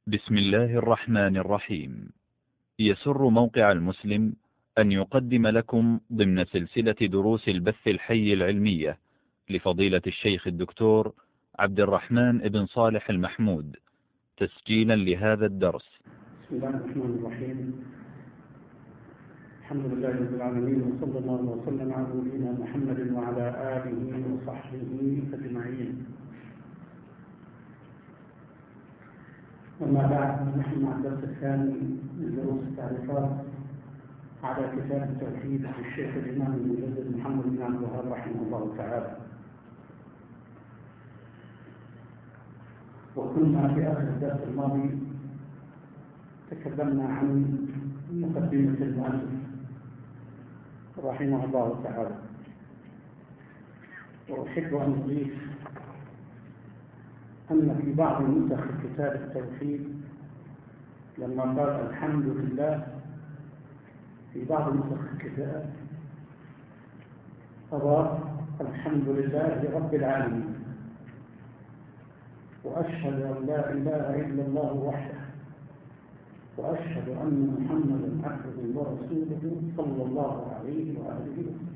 بسم الله الرحمن الرحيم. يسر موقع المسلم أن يقدم لكم ضمن سلسلة دروس البث الحي العلمية لفضيلة الشيخ الدكتور عبد الرحمن بن صالح المحمود تسجيلا لهذا الدرس. بسم الله الرحمن الرحيم. الحمد لله رب العالمين، وصلى الله وسلم على نبينا محمد وعلى آله وصحبه أجمعين. أما بعد، نحن مع الدرس الثاني من دروس التعريفات على كتاب التوحيد للشيخ الإمام المجدد محمد بن عبد الوهاب رحمه الله تعالى. وكنا في آخر الدرس الماضي تكلمنا عن مقدمة المؤلف رحمه الله تعالى، وأحب أن أضيف أن في بعض نسخ كتاب التوحيد لما قال الحمد لله، في بعض نسخ الكتاب أضاف الحمد لله رب العالمين، وأشهد أن لا إله إلا الله وحده، وأشهد أن محمدا عبده ورسوله صلى الله عليه وآله وسلم.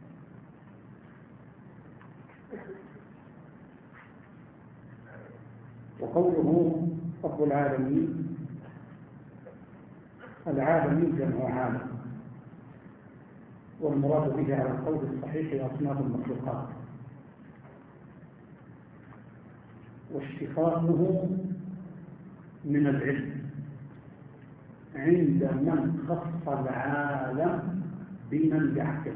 وقوله رب العالمين، العالمين جمع عالم، والمراد به على القول الصحيح أصناف المخلوقات، واشتقاقه من العلم عند من خص العالم بمن يعقل،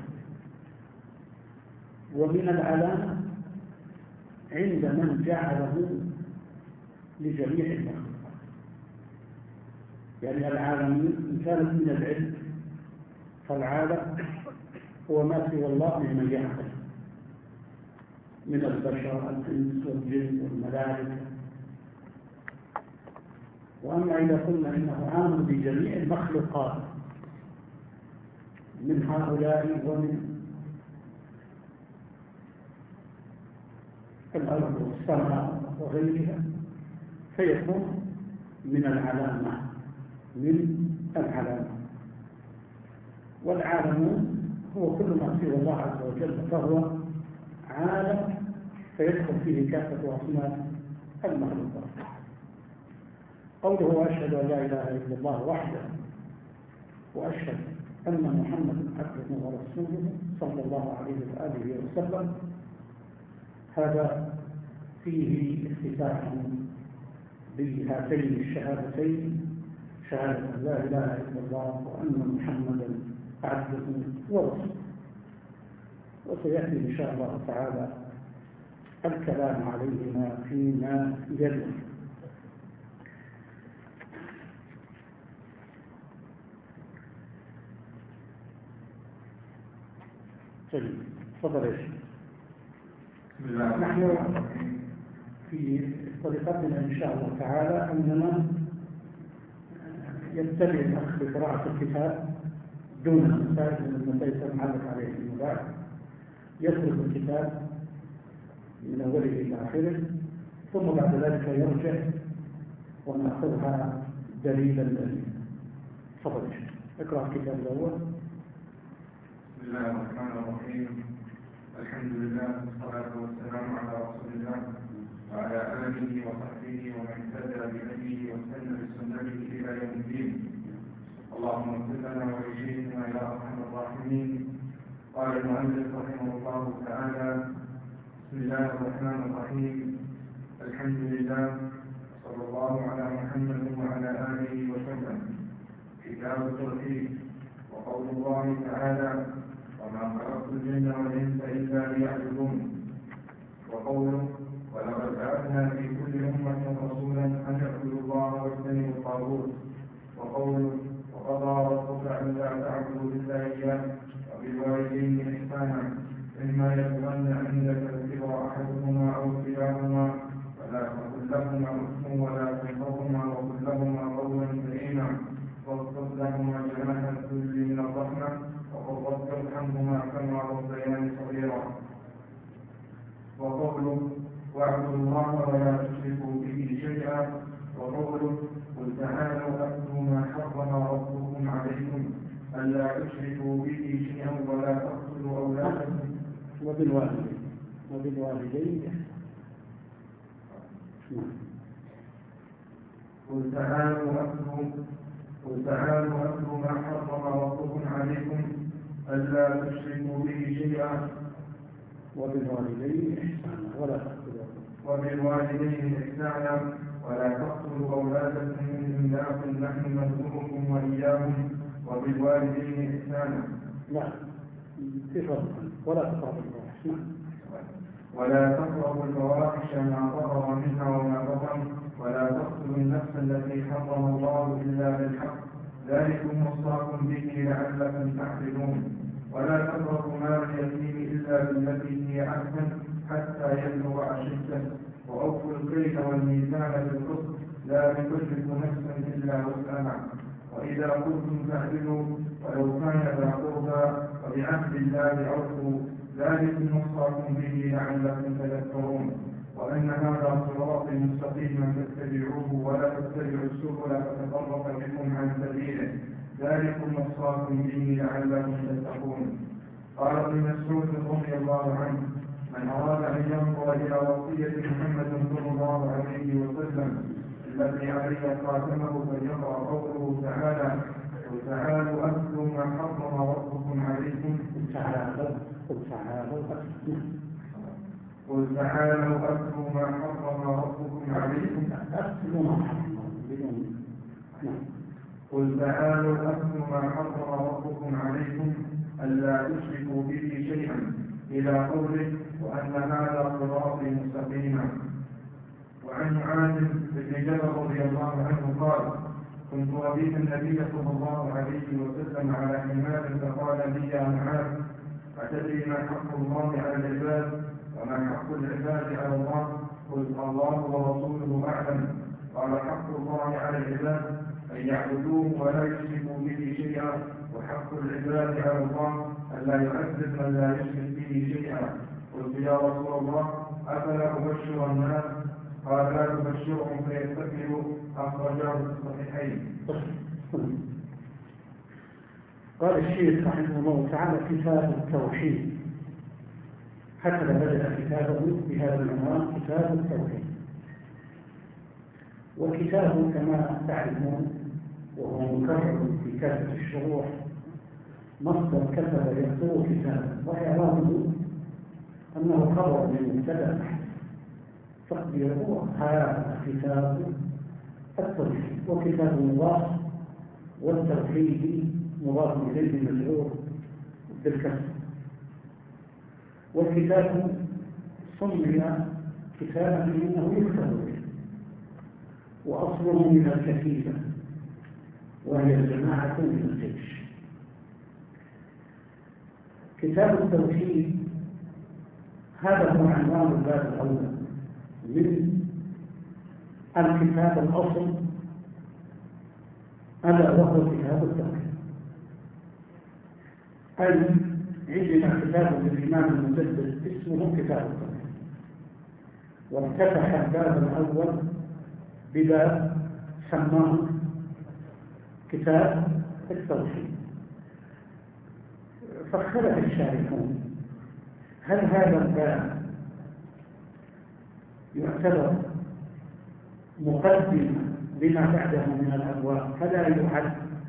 ومن العلامة عند من جعله لجميع المخلوقات. يعني العالمين إن كانت من العلم فالعالم هو ما سوى الله ممن يعقل من البشر، الإنس والجن والملائكة. وأما إذا قلنا إنه عام بجميع المخلوقات من هؤلاء ومن الأرض والسماء وغيرها، فيكون من العلامة. والعالم هو كل ما سوى الله عز وجل، فهو عالم، فيدخل فيه كافة أصناف المخلوقات. قوله وأشهد أن لا إله إلا الله وحده، وأشهد أن محمدا عبده ورسوله صلى الله عليه وآله وسلم، هذا فيه افتتاح بهاتين الشهادتين، شهادة أن لا إله إلا الله وأن محمدا عبده ورسوله. وسيأتي إن شاء الله تعالى الكلام عليهما فيما يلي. طيب، تفضل يا شيخ. نحن في طريقتنا إن شاء الله تعالى أننا يبتدئ الأخ بقراءة الكتاب دون المسائل من المسائل المعلق عليه في المباح، يترك الكتاب من أوله إلى آخره، ثم بعد ذلك يرجع ونأخذها دليلا دليلا. تفضل يا شيخ، اقرأ الكتاب الأول. بسم الله الرحمن الرحيم. الحمد لله والصلاة والسلام على رسول الله وعلى آله وصحبه ومن اهتدى بهديه واستنى بسنته إلى يوم الدين. اللهم اغفر لنا ولشيخنا يا أرحم الراحمين. قال المؤلف رحمه الله تعالى: بسم الله الرحمن الرحيم. الحمد لله، صلى الله على محمد وعلى آله وسلم. كتاب التوحيد. وقول الله تعالى: وما خلقت الجن والإنس إلا ليعبدون. وقوله: ولقد بعثنا في كل أمة رسولا أن يعبدوا الله واجتنبوا الطاغوت. وقوله: وقضى ربك ألا تعبدوا إلا إياه وبالوالدين إحسانا إما يبلغن عندك الكبر أحدهما أو كلاهما فلا تقل لهما أف ولا تنهرهما وقل لهما قولا كريما واخفض لهما جناح الذل من الرحمة وقل رب ارحمهما كما ربياني صغيرا. وقوله: واعبدوا الله ولا تشركوا به شيئا وقوله قل تعالوا أتلوا ما حرم ربكم عليكم ألا تشركوا به شيئا ولا تقتلوا أولادكم وبالوالدين قل تعالوا أتلوا ما حرم ربكم عليكم ألا تشركوا به شيئا وبالوالدين إحسانا ولا تقتلوا أولادكم من إملاق نحن نرزقكم وإياهم وبالوالدين إحسانا. لا ولا تقربوا الفواحش ما ظهر منها وما بطن ولا تقتلوا النفس التي حرم الله إلا بالحق ذلكم وصاكم به لعلكم تعقلون. ولا تقربوا مال اليتيم إلا بالتي هي أحسن حتى يبلغ أشده وأوفوا الكيل والميزان بالقسط لا نكلف نفسا إلا وسعها وإذا قلتم فاعدلوا ولو كان ذا قربى وبعهد الله أوفوا ذلكم وصاكم به لعلكم تذكرون. وأن هذا صراطي مستقيما فاتبعوه ولا تتبعوا السبل فتفرق بكم عن سبيله ذلكم وصاكم به لعلكم تتقون. قال ابن مسعود رضي الله عنه من أراد أن ينظر إلى وصية محمد صلى الله عليه وسلم التي عليه خاتمه فليقرأ قوله تعالى وتعالوا أتلوا ما حرم ربكم عليكم قل تعالوا أتلوا ما حرم ربكم عليكم قل تعالوا أتلوا ما حرم ربكم عليكم ألا تشركوا به شيئا إلى قوله وأن هذا صراطي مستقيما. وعن معاذ بن جبل رضي الله عنه قال كنت رديف النبي صلى الله عليه وسلم على حمار فقال لي يا معاذ أتدري ما حق الله على العباد وما حق العباد على الله؟ قلت الله ورسوله أعلم. قال حق الله على العباد أن يعبدوه ولا يشركوا به شيئا وحق العباد على الله ألا يعذب من لا يشرك به شيئا. قلت يا رسول الله أفلا أبشر الناس؟ قال لا تبشرهم فيتكلوا أخرجاه في الصحيحين. قال الشيخ رحمه الله تعالى كتاب التوحيد هكذا بدأ كتابه بهذا العنوان كتاب التوحيد. وكتابه كما تعلمون وهو مكرر في كافة الشروح مصدر كتب يكتب كتابا وإعرابه أنه خبر من مبتدأ تقديره هذا كتاب التوحيد وكتاب مضاف والتوحيد مضاف إليه مجرور بالكسر. والكتاب سمي كتابا لأنه يكتب به وأصله من الكتيبة وهي الجماعة من الجيش. كتاب التوحيد هذا هو عنوان الباب الأول من الكتاب الأصل ألا وهو كتاب التوحيد. أي عندنا كتاب للإمام المجدد اسمه كتاب التوحيد وافتتح الباب الأول بباب سماه كتاب التوحيد. فاختلف الشارحون هل هذا الباب يعتبر مقدمة لما بعده من الأبواب فلا يعد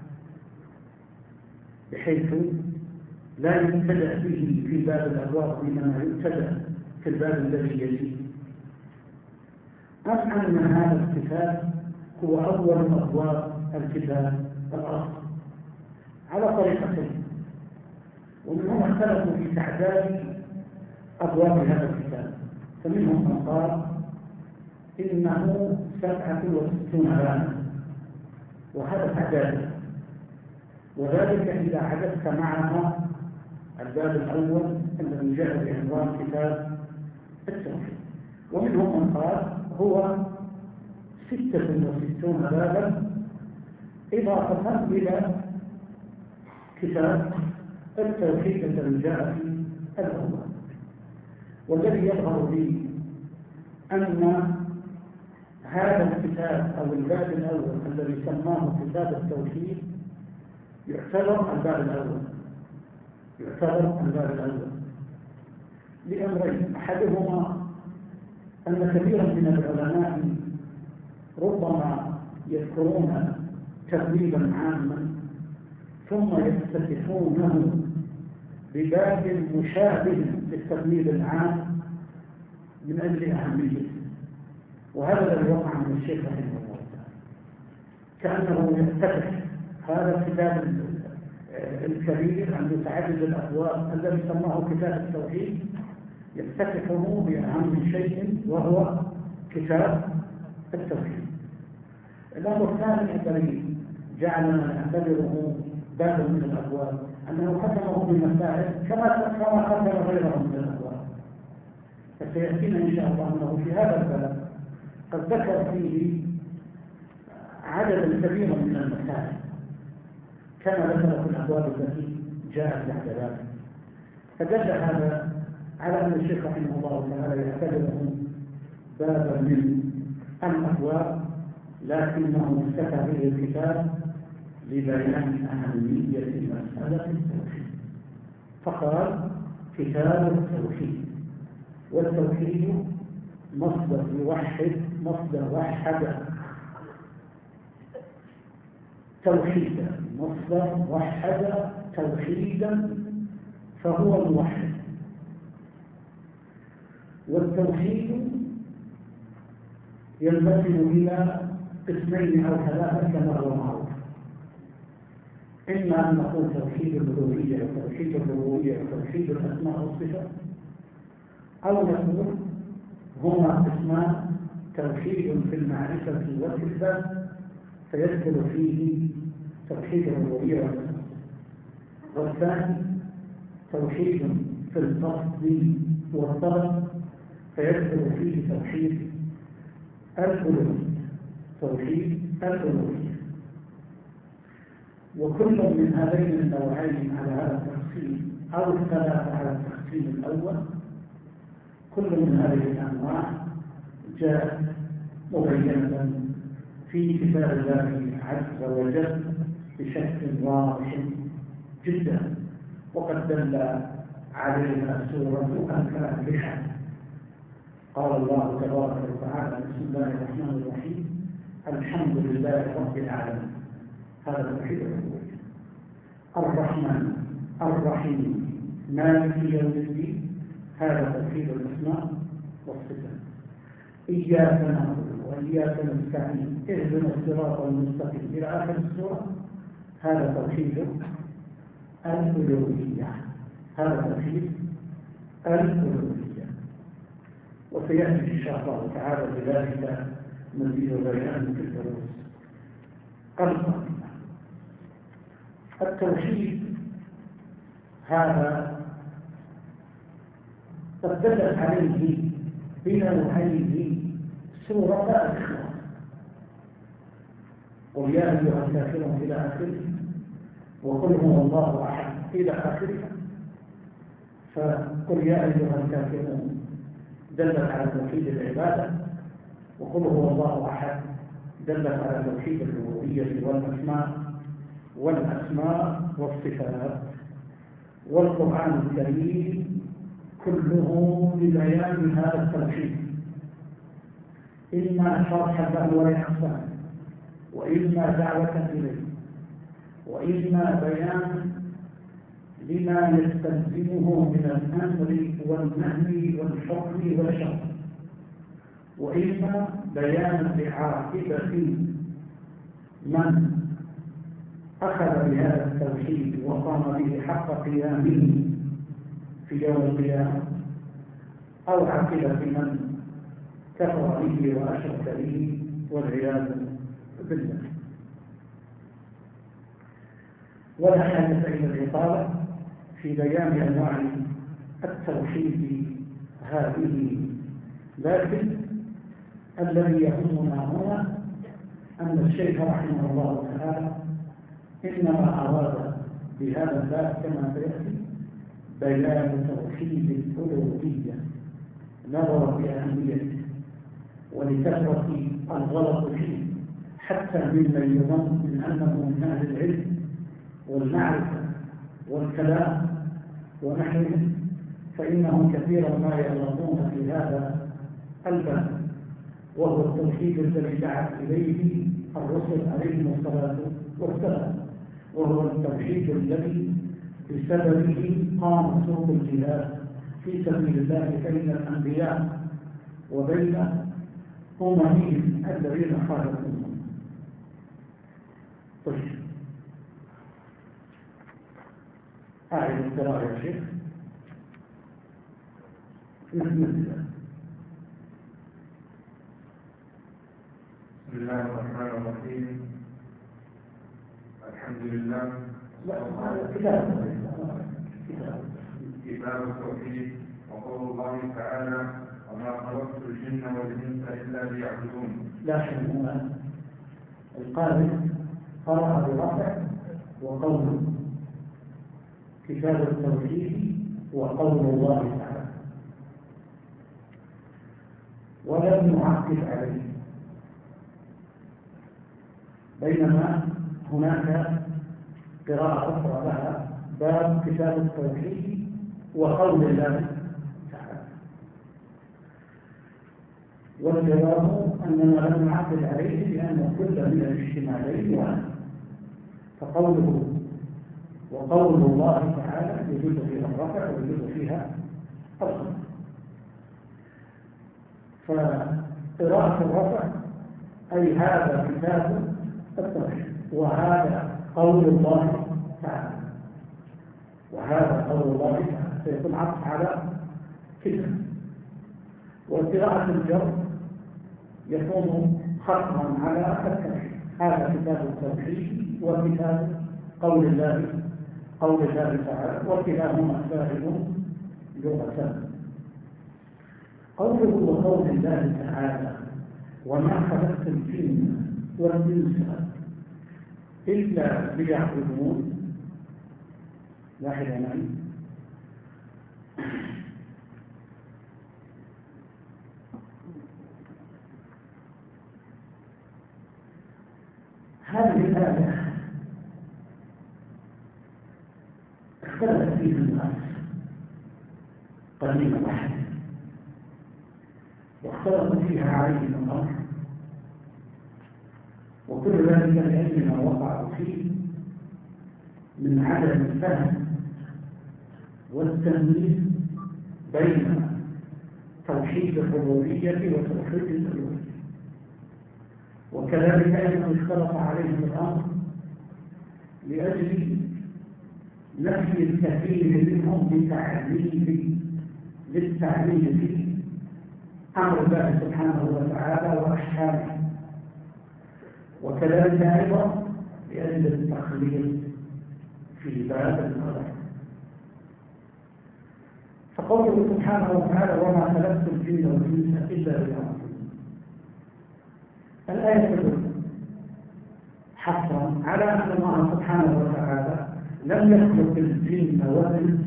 بحيث لا يبتدأ به في باب الأبواب إنما يبتدأ في الباب الذي يليه، أم أن هذا الكتاب هو أول أبواب الكتاب الأصل على طريقتين. ومنهم اختلفوا في تعداد أبواب هذا الكتاب، فمنهم من قال إنه 67 بابا وهذا تعداده، وذلك إذا عددت معها الباب الأول الذي جاء بعنوان كتاب التوحيد. ومنهم من قال هو 66 بابا إضافة إلى كتاب التوحيد الذي جاء في الأول. والذي يظهر لي أن هذا الكتاب أو الباب الأول الذي سماه كتاب التوحيد يعتبر الباب الأول، لأمرين: أحدهما أن كثيرا من العلماء ربما يذكرون تبويبا عاما ثم يفتتحونه بباب مشابه للتبويب العام من أجل أهميته، وهذا الذي وقع من الشيخ رحمه الله تعالى، كأنه يفتتح هذا الكتاب الكبير عن متعدد الأبواب الذي سماه كتاب التوحيد، يفتتحه بأهم شيء وهو كتاب التوحيد. الأمر الثاني الذي جعلنا نعتبره باب من الأبواب أنه ختمه بمسائل كما ختم غيره من الأبواب، فسيأتينا إن شاء الله أنه في هذا الباب قد ذكر فيه عددا كبيرا من المسائل كما ذكر في الأبواب التي جاءت بعد ذلك، فدل هذا على أن الشيخ رحمه الله تعالى يعتبره بابا من الأبواب، لكنه افتتح به الكتاب لبيان أهمية مسألة التوحيد، فقال كتاب التوحيد. والتوحيد مصدر يوحد، مصدر وحد توحيدا، مصدر وحد توحيدا فهو الموحد. والتوحيد ينقسم إلى قسمين أو ثلاثة كما هو معروف: إما أن نقول توحيد الألوهية وتوحيد الربوبية وتوحيد الأسماء والصفات، أو نقول هما قسمان: توحيد في المعرفة والإثبات فيدخل فيه توحيد الربوبية والأسماء، والثاني توحيد في القصد والطلب فيدخل فيه توحيد الألوهية. وكل من هذين النوعين على هذا التقسيم أو الثلاثة على التقسيم الأول، كل من هذه الأنواع جاءت مبينة في كتاب الله عز وجل بشكل واضح جدا، وقد دل عليها سورة الفاتحة. قال الله تبارك وتعالى: بسم الله الرحمن الرحيم، الحمد لله رب العالمين، هذا توحيد الربوبية. الرحمن الرحيم مالك يوم الدين، هذا توحيد الأسماء والصفات. إياك نعبد وإياك نستعين، اهدنا الصراط المستقيم إلى آخر السورة، هذا توحيد الألوهية، هذا توحيد الألوهية. وسيأتي إن شاء الله تعالى بذلك مزيد بيان في الدروس القادمة. التوحيد هذا قد دلت عليه بنوعين سورة الإخلاص: قل يا أيها الكافرون إلى آخره، وقل هو الله أحد إلى آخره. فقل يا أيها الكافرون دلت على توحيد العبادة، وقل هو الله أحد دلت على توحيد الربوبية والأسماء والصفات. والقرآن الكريم كله لبيان هذا التوحيد، إما شرحا له ولإحسان، وإما دعوة إليه، وإما بيان لما يستلزمه من الأمر والنهي والحكم والشرع، وإما بيان لعاقبة من أخذ بهذا التوحيد وقام به حق قيامه في يوم القيامة، أو عاقبة من كفر به وأشرك به والعياذ بالله. ولا حاجة إلى الإطالة في بيان أنواع التوحيد هذه، لكن الذي يهمنا هنا أن الشيخ رحمه الله تعالى إنما أراد بهذا الباب كما سيأتي بيان توحيد الألوهية، نظرا لأهميته ولكثرة الغلط فيه حتى ممن يظن من أنه من أهل العلم والمعرفة والكلام ونحوه، فإنهم كثيرا ما يغلطون في هذا الباب، وهو التوحيد الذي دعت إليه الرسل عليهم الصلاة والسلام، وهو التوحيد الذي بسببه قام سوق الجهاد في سبيل الله بين الأنبياء وبين أممهم الذين خالفوهم. طيب، أعيد القراءة يا شيخ. بسم الله الرحمن الرحيم. الحمد لله. كتاب التوحيد. وقول الله تعالى: وما خلقت الجن والإنس إلا ليعبدون. لكن القارئ قرأ برفع وقوله كتاب التوحيد وقول الله تعالى، ولم يعقب عليه، بينما هناك قراءة أخرى لها باب كتاب التوحيد وقول الله تعالى، والجواب أننا لم نعقب عليه لأن كل من الاجتماعين واحد، فقوله وقول الله تعالى يجوز فيها الرفع ويجوز فيها الخفض. فقراءة الرفع أي هذا كتاب التوحيد وهذا قول الله تعالى، وهذا قول الله تعالى سيكون عطف على كتاب. وقراءة الجر يكون خطرا على التوحيد، هذا كتاب التوحيد وكتاب قول الله تعالى، وكلاهما سائل لغتان. قوله وقول الله تعالى: وما خلقت الجن والإنس إلا ليعبدون. لاحظا معي، هذه الآية اختلف فيها الناس قديما وحديثا، واختلفوا فيها عليه الأمر، وكل ذلك لأجل ما وقعوا فيه من عدم الفهم والتمييز بين توحيد الربوبية وتوحيد الألوهية. وكذلك أيضا اختلف عليهم الأمر لأجل نفي الكثير منهم للتعليل في أمر الله سبحانه وتعالى وأحكامه، وكذلك أيضا لأجل التخليل في باب القدر. فقوله سبحانه وتعالى: وما خلقت الجن والإنس إلا ليعبدون، الآية تدل حصرا على أن الله سبحانه وتعالى لم يخلق الجن والإنس،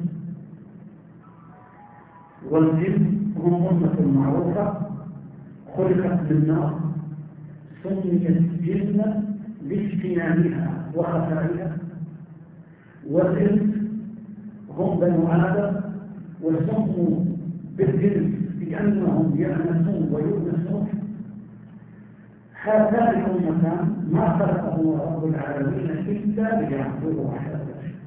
والجن هم أمة معروفة خلقت من نار، سميت جنة لاجتماعها وخفائها، والإنس هم بنو آدم وسموا بالجنس لأنهم يأنسون ويؤنسون. هاتان الأمتان ما خلقه رب العالمين إلا ليعبدوا وحده،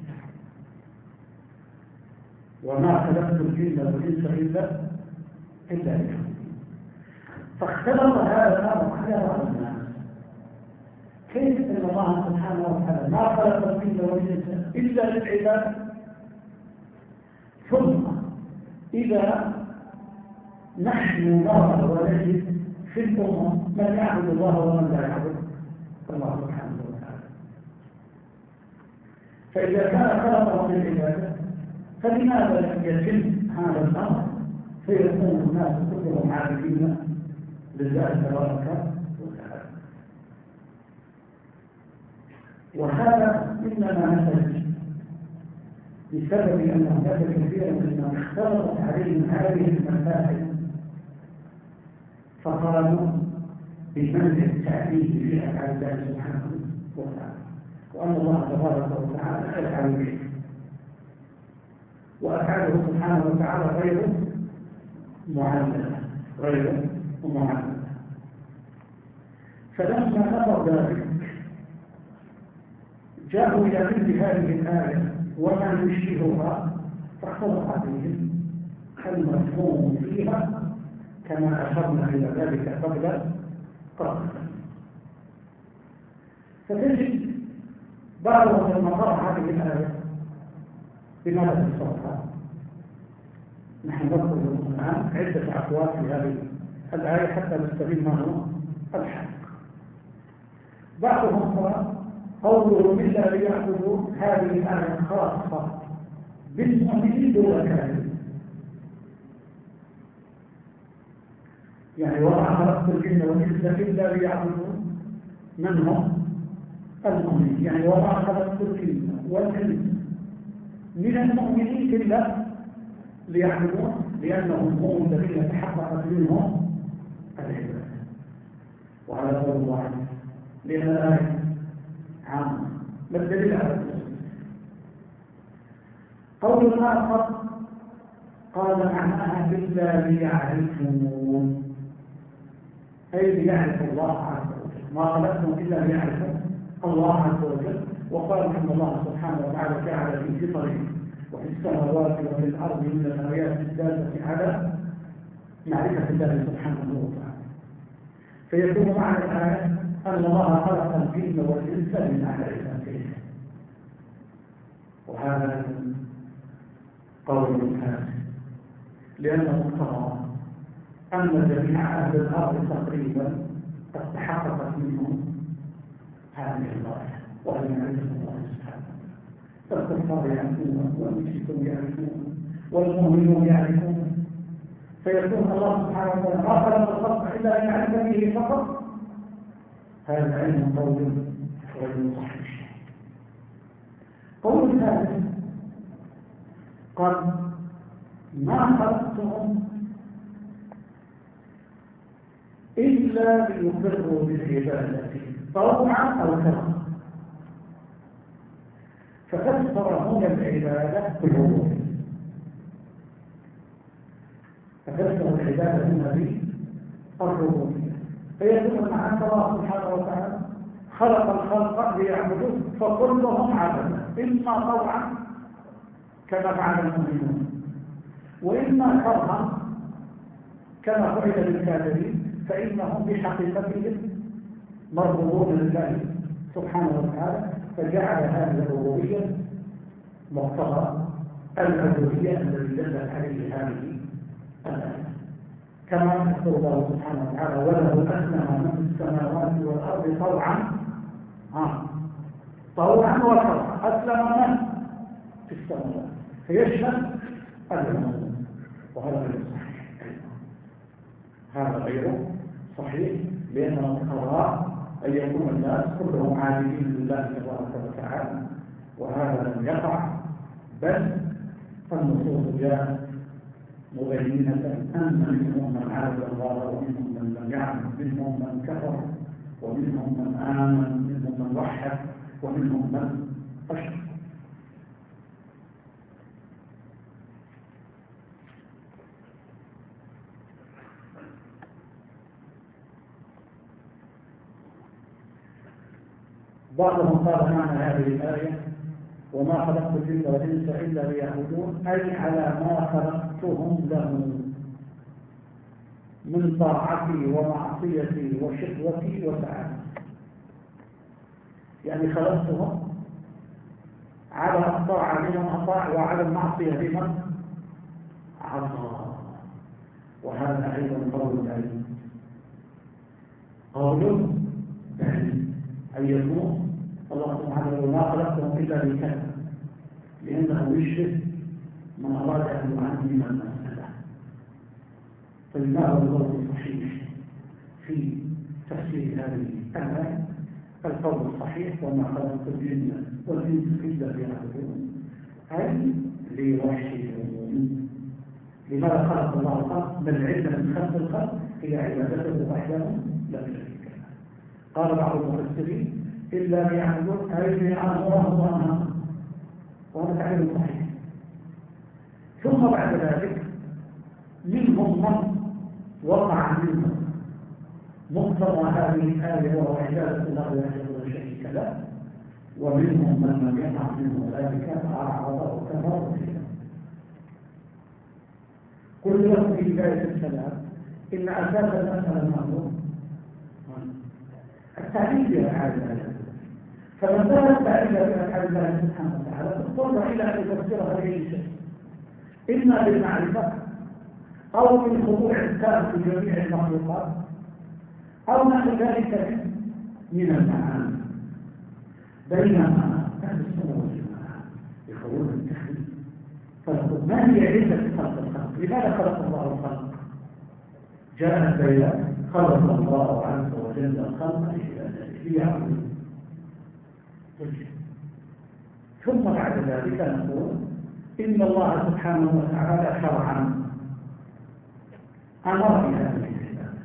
وما خلقت الجن والإنس إلا ليعبدون. فاختلط هذا الأمر على بعض الناس، كيف أن الله سبحانه وتعالى ما خلق الجن والإنس إلا للعبادة، ثم إذا نحن نرى ونجد في الأمم من يعبد الله ومن لا يعبد الله سبحانه وتعالى، فإذا كان خلقه للعبادة فلماذا لم يتم هذا الأمر فيكون الناس كلهم عابدين لله تبارك وتعالى؟ وهذا إنما نتج بسبب أن هناك كثيرا ممن اختلطت عليهم هذه المسائل، فقالوا بمنزل التعليم في أفعال الله سبحانه وتعالى، وأن الله تبارك وتعالى يفعل به، وأفعاله سبحانه وتعالى غير معلمة غير معلمة. فلما نظر ذلك جاءوا إلى مثل هذه الآية وما يشبهها، فاختلط عليهم المفهوم فيها كما أشرنا إلى ذلك قبل قليل. فتجد بعضهم لما قرأ هذه الآية بماذا تفسرها؟ نحن نذكر الآن عدة أقوال في هذه الآية حتى نستبين ما هو الحق. بعضهم قال قوله إلا ليعبدوا هذه الآية خاصة بالمؤمنين دون الكافرين، يعني وما خلقت الجن والإنس إلا ليعبدوا من هم المؤمنين، يعني وما خلقت الجن والإنس من المؤمنين إلا ليعبدون، لأنهم هم الذين تحققت منهم العبادة. وعلى قول الله لأن الآية عامة. ما الدليل على ذلك؟ قول الآخر قال معناها إلا ليعرفون، أي ليعرف الله عز وجل، ما خلقتهم إلا ليعرفوا الله عز وجل. وقال إن الله سبحانه وتعالى جعل في فطره وفي السماوات وفي الأرض من الآيات الدالة على معرفة الله سبحانه وتعالى. فيكون معنى الآية أن الله خلق الجن والإنس من أهل عبادته، وهذا قول الكافر، لأنه اقتضى أن جميع أهل الأرض تقريبا قد تحققت منهم هذه الغاية وهي معرفة الله سبحانه. فالكفار يعرفون والمشركون يعرفون والمؤمنون يعرفون، فيكون الله سبحانه وتعالى ما خلق الخلق إلا أن يعرف به فقط. هذا علم قول غير صحيح. قول ثالث قال ما خلقتهم إلا ليقروا بالعبادة طوعا أو كرها، ففسر هنا العبادة بالربوبية، ففسر العبادة هنا بالربوبية، فيكون مع الله سبحانه وتعالى خلق الخلق ليعبدوه فكلهم عبدا، إما طوعا كما فعل المؤمنون، وإما كرها كما فعل بالكافرين، فإنهم بحقيقتهم مرغوبون لله سبحانه وتعالى، فجعل هذه الربوبية مقتضى العبودية الذي دلت عليه هذه الآية. كما يقول الله سبحانه وتعالى وله أسلم من في السماوات والأرض طوعا وكرها، أسلم من في السماوات فيشمل العموم، وهذا غير صحيح. هذا غير صحيح، لأنه اقتضى أن يكون الناس كلهم عابدين لله تبارك وتعالى، وهذا لم يقع، بل النصوص جاءت مبينة أن منهم من عبد الله ومنهم من لم يعبد، منهم من كفر ومنهم من آمن، منهم من وحد ومنهم من أشرك. بعضهم قال معنى هذه الآية وما خلقت الجن والإنس إلا ليعبدون، أي على ما خلقتهم له من طاعتي ومعصيتي وشقوتي وسعادتي، يعني خلقتهم على الطاعة لمن أطاع وعلى المعصية لمن عصى. وهذا أيضا قول بعيد، قول بعيد أن يكون الله سبحانه وتعالى ما خلقتهم إلا لكذا، لأنه يشرك من أراد أن يعلم المسألة. فلماذا القول الصحيح في تفسير هذه الآية؟ القول الصحيح وما خلقت الجن والإنس إلا ليعبدون، أي ليوحدون. لماذا خلق الله الخلق؟ بل العلة من خلق الخلق هي عبادته وحده لا شريك له. قال بعض المفسرين إلا ليعبدون أي ليعبدون الله، وهذا تعليم صحيح. ثم بعد ذلك منهم من وقع منهم مقتضى هذه الآية وهو عبادة الله لا يشرك شريك له، ومنهم من لم يقع منه ذلك فأعرض وكفر فيه. قل لهم في بداية الكلام إن أساس المسألة المعلوم التعليم بأفعال الله، فمن ذهب إلى بأفعال الله سبحانه وتعالى اضطر إلى أن يفسرها بأي شيء، إما بالمعرفة أو بالخضوع التام في جميع المخلوقات أو نحو ذلك من المعاني. بينما أهل السنة والجماعة يقولون التحليل، فنقول ما هي علة خلق الخلق؟ لماذا خلق الله الخلق؟ جاء البيان خلق الله عز وجل الخلق ليعبدوا. ثم بعد ذلك نقول إن الله سبحانه وتعالى شرعا أمر بهذه العبادة.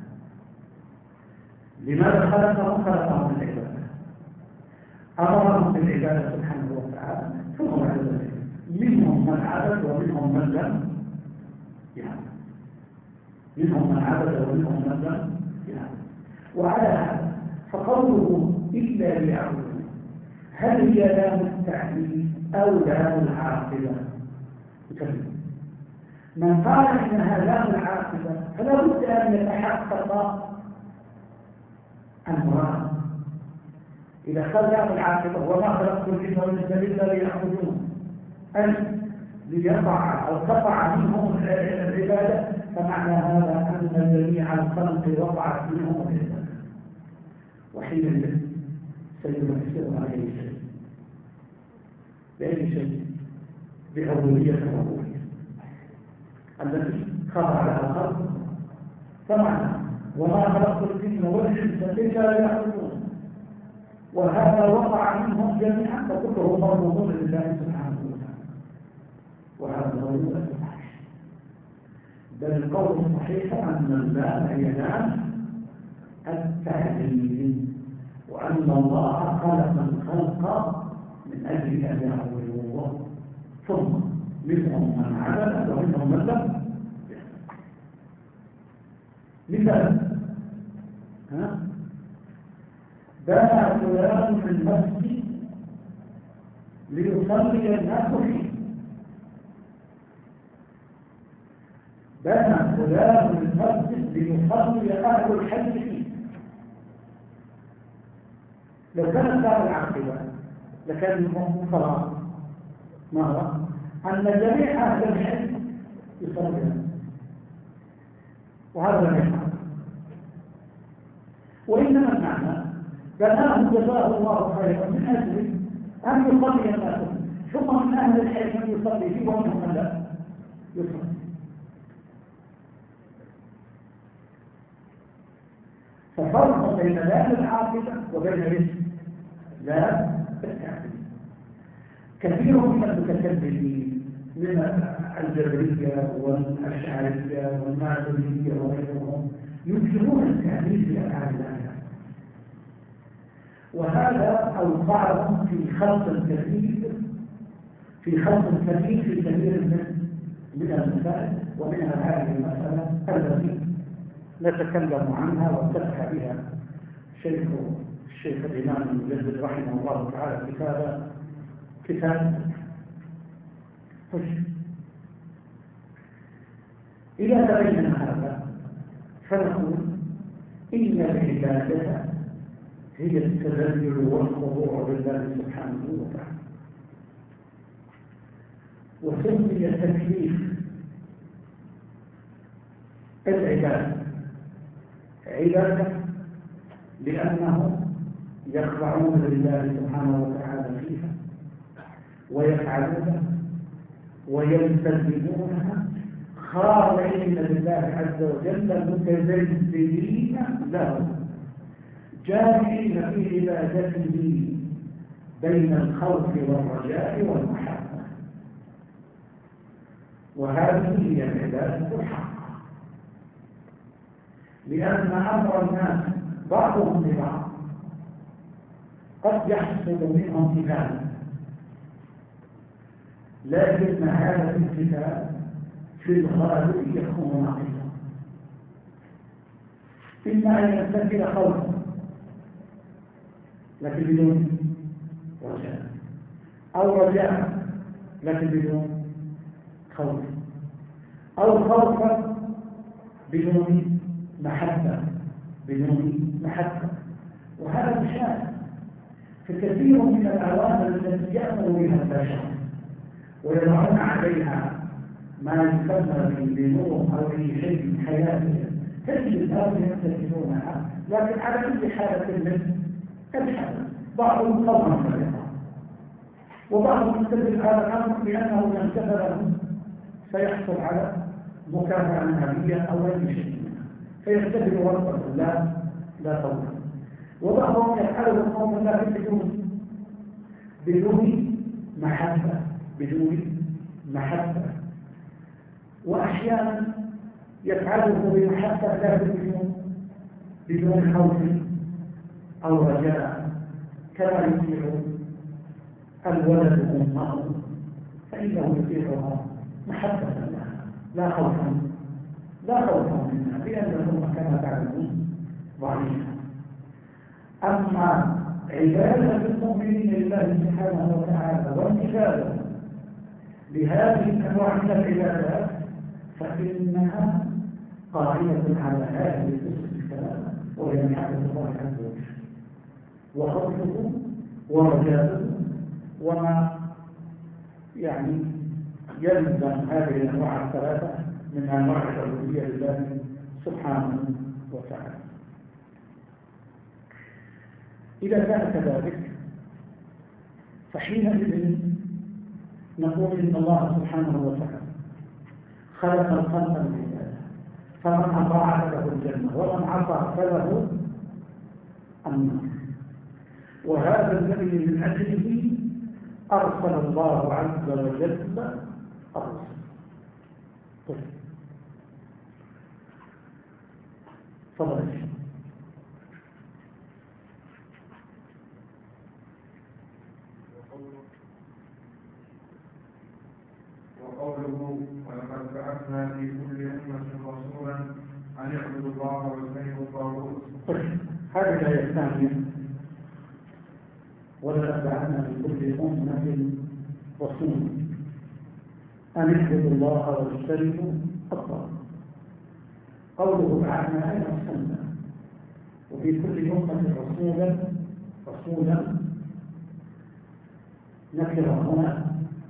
لماذا خلقهم؟ خلقهم العبادة، أمرهم بالعبادة سبحانه وتعالى. ثم بعد ذلك منهم من عبد ومنهم من لم يعبد، منهم من عبد ومنهم من لم يعبد. وعلى هذا فقوله إلا ليعبدون هل هي لام التعليل أو لام العاقبة؟ من قال إنها لام العاقبة فلا بد أن يتحقق أمران. إذا قال لام العاقبة وما خلقت الجن والإنس إلا ليعبدون، أن ليقع أو تقع منهم العبادة، فمعنى هذا أن جميع الخلق وقعت منهم العبادة، وحينئذ سيمثل عليه شيء بأي شيء؟ بعبودية الربوبية التي خضع لها الخلق. فمعنى وما خلقت الجن والإنس إلا ليعبدون، وهذا وقع منهم جميعا، فكله مربوط لله سبحانه وتعالى، وهذا هو الصحيح. بل القول الصحيح أن اللام هي لام التعليل، وأن الله خلق الخلق من أجل أن يعبدوه، ثم منهم من عبد ومنهم من لم. مثال بنى فلان في المسجد ليصلي الناس فيه، بنى فلان في المسجد ليصلي أهل الحي فيه. لو كانت دار العاقبة لكان المفروض ماذا؟ أن جميع أهل الحي يصلون، وهذا لم يفعل. وإنما المعنى بناه جزاه الله خيرا من أجل أن يصلي الناس، ثم من أهل الحي من يصلي فيه ومنهم من لا يصلي. ففرق بين لام العاقبة وبين لام التعليل. كثير من المتكلمين من الجبرية والأشعرية والماتريدية وغيرهم ينكرون التعليل في أفعال الله، وهذا أوقعهم في خلط كثير في كثير من المسائل، ومنها هذه المسألة التي نتكلم عنها واتفق بها الشيخ الإمام المجدد رحمه الله تعالى كتاب إذا تبين هذا فنقول إن العبادة هي التذلل والخضوع لله سبحانه وتعالى. وسمي تكليف العبادة عبادة لأنهم يخضعون لله سبحانه وتعالى فيها ويفعلونها ويلتزمونها خاضعين لله عز وجل متذللين له، جامعين في عبادته بين الخوف والرجاء والمحبة. وهذه هي العبادة الحق، لأن أمر الناس بعضهم لبعض قد يحصل منهم امتثال، لكن هذا الامتثال في الغالب يكون ناقصا، إما أن يمتثل خوفا لكن بدون رجاء، أو رجاء لكن بدون خوف، أو خوفا بدون محبة، وهذا مشاهد فكثير من الأوامر التي يأمر بها البشر ويضعون عليها ما يسمى بالنور أو في شيء من حياتهم تجد الناس يمتثلونها، لكن على كل حالة مثل الحالة بعضهم قوما فريقا، وبعضهم يمتثل هذا الأمر لأنه إذا امتثله سيحصل على مكافأة مالية أو أي شيء منها فيمتثل رغبة لا خوفا، وبعضهم يفعله خوفا لكن بدون محبة، وأحيانا يفعله بمحبة لكن بدون خوف أو رجاء، كما يطيع الولد أمه فإنه يطيعها محبة لها لا خوفا منها، لأنه كما تعلمون ضعيفة. أما عبادة المؤمنين لله سبحانه وتعالى وامتثاله لهذه الأنواع من العبادات فإنها قائمة على هذه الأسس الثلاثة، وهي محبة الله عز وجل وخوفه ورجاؤه وما يلزم هذه الأنواع الثلاثة من أنواع العبودية لله سبحانه وتعالى. إذا كان كذلك فحينئذ نقول إن الله سبحانه وتعالى خلق الخلق للعبادة، فمن أطاع فله الجنة ومن عصى فله النار، وهذا الذي من أجله أرسل الله عز وجل الرسل. تفضل. وقوله ولقد بعثنا في كل أمة رسولا أن اعبدوا الله واجتنبوا الطاغوت. هذه الآية الثانية ولقد بعثنا في كل أمة رسولا أن اعبدوا الله واجتنبوا الطاغوت. قوله بعثنا أي أرسلنا، وفي كل أمة رسولا نكر هنا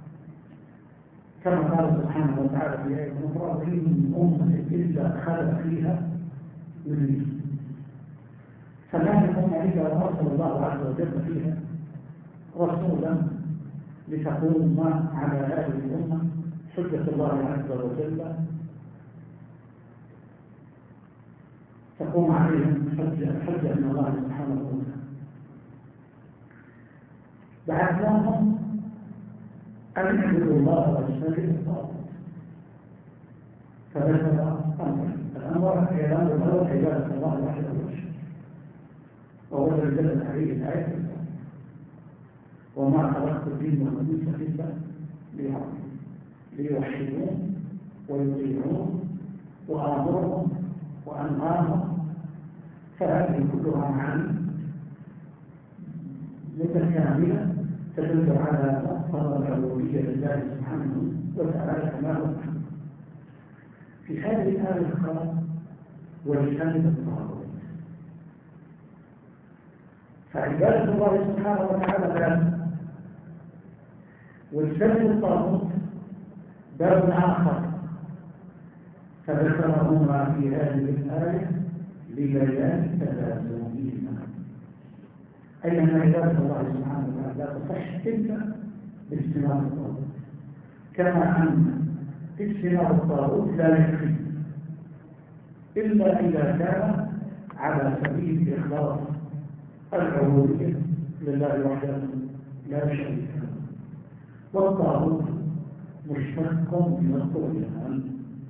كما قال سبحانه وتعالى في آية أخرى وإن من أمة إلا خلق فيها نذير، فما يكون إلا أرسل الله عز وجل فيها رسولا لتقوم على هذه الأمة حجة الله عز وجل، تقوم عليهم حجة من الله سبحانه وتعالى. بعثناهم أن اعبدوا الله واجتنبوا الطاغوت، فذكر الأمر إعلان الأول عبادة الله وحده وحده، وهو الذي دلت عليه الآية وما خلقت الجن والإنس إلا ليوحدون ويطيعون وآمرهم وأنهاهم، فهذه كلها معاني متكاملة تدل على مقتضى العبودية لله سبحانه وتعالى كما هو في هذه الآية الأخرى واجتنبوا الطاغوت. فعبادة الله سبحانه وتعالى باب، واجتنبوا الطاغوت باب آخر، فذكرهما في هذه الآية لبيان تلازمهما، أي أن عبادة الله سبحانه وتعالى لا تصح إلا باجتناب الطاغوت، كما أن اجتناب الطاغوت لا يكفي إلا إذا كان على سبيل إخلاص العبودية لله وحده لا شريك له. والطاغوت مشتق من الطغيان،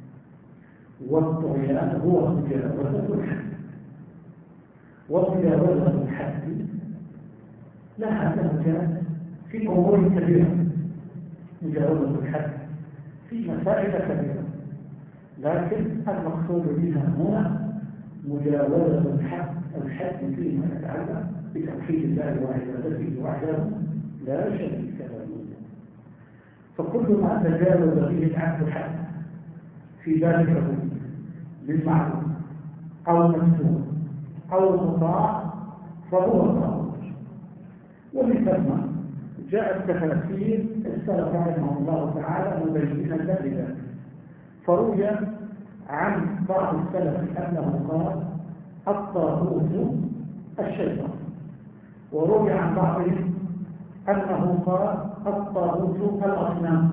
والطغيان هو مجاوزة الحد، ومجاوزة الحد لها درجات في أمور كبيرة مجاوزة الحد في مسائل كبيرة، لكن المقصود بها هنا مجاوزة الحد فيما يتعلق بتوحيد الله وعبادته وحده لا شريك له. فكل ما تجاوز به العبد حد في ذلك بالمعروف أو مسموع أو مطاع فهو طاغوت. ولثم جاءت تفاسير السلف رحمه الله تعالى مبينة لذلك، فروي عن بعض السلف أنه قال الطاغوت الشيطان، وروي عن بعضهم أنه قال الطاغوت الأصنام.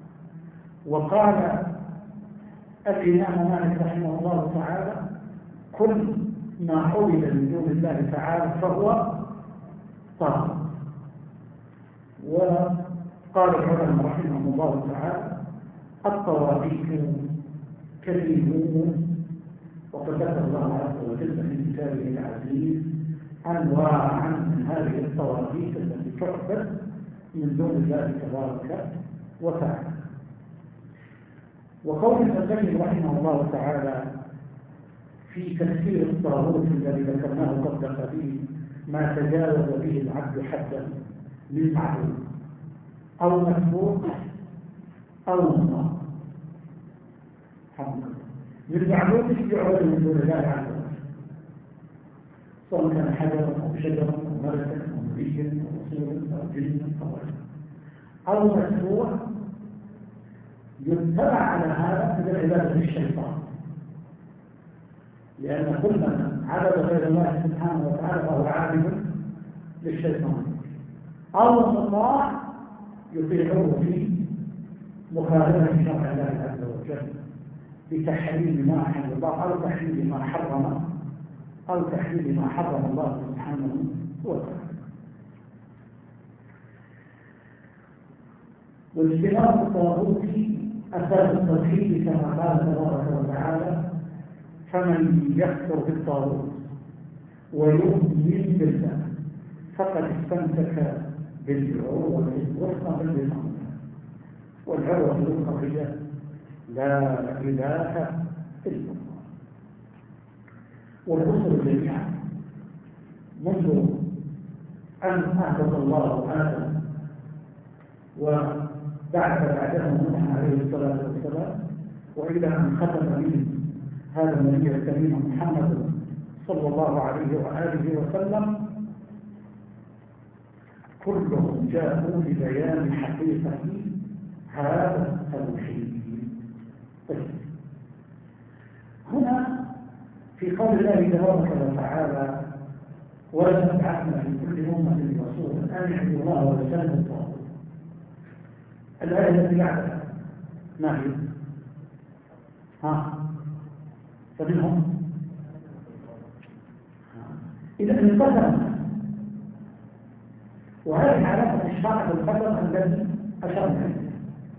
وقال الإمام مالك رحمه الله تعالى كل ما عبد من دون الله تعالى فهو طاغوت. وقال العلماء رحمهم الله تعالى الطواغيت كثيرون، وقد ذكر الله عز وجل في كتابه العزيز أنواعا من هذه الطواغيت التي تعبد من دون الله تبارك وتعالى. وقول ابن القيم رحمه الله تعالى في تفسير الطاغوت الذي ذكرناه قبل قليل ما تجاوز به العبد حدا من معلوم أو مكروه أو مطاع. من معلوم يعبد من دون الله عز وجل، سواء كان حجرا أو شجرا أو ملكا أو نبيا أو رسولا أو جنا أو مكروه يتبع على هذا من العبادة للشيطان، لأن كل من عبد غير الله سبحانه وتعالى فهو عابد للشيطان. أو مطاع يطيعه في مخالفة شرع الله عز وجل بتحليل ما أحل الله أو تحليل ما حرم أو تحليل ما حرم الله سبحانه وتعالى. واجتناب الطاغوت أساس التوحيد كما قال تبارك وتعالى فمن يكفر بالطاغوت ويؤمن بالله فقد استمسك بالعروة الوثقى بالوثقى، والعروة الوثقى هي لا إله إلا الله. والرسل جميعا منذ أن أهبط الله آدم وبعث بعدهم نوح عليه الصلاة والسلام وإلى أن ختم به هذا النبي الكريم محمد صلى الله عليه وآله وسلم كلهم جاءوا لبيان حقيقة هذا التوحيد. هنا في قول الله تبارك وتعالى ولقد بعثنا في كل أمة رسولا أن اعبدوا الله واجتنبوا الطاغوت، الآية التي بعدها ما هي؟ فمنهم إذا انقسم، وهذه علامة إشراق القدر الذي أشرنا إليه.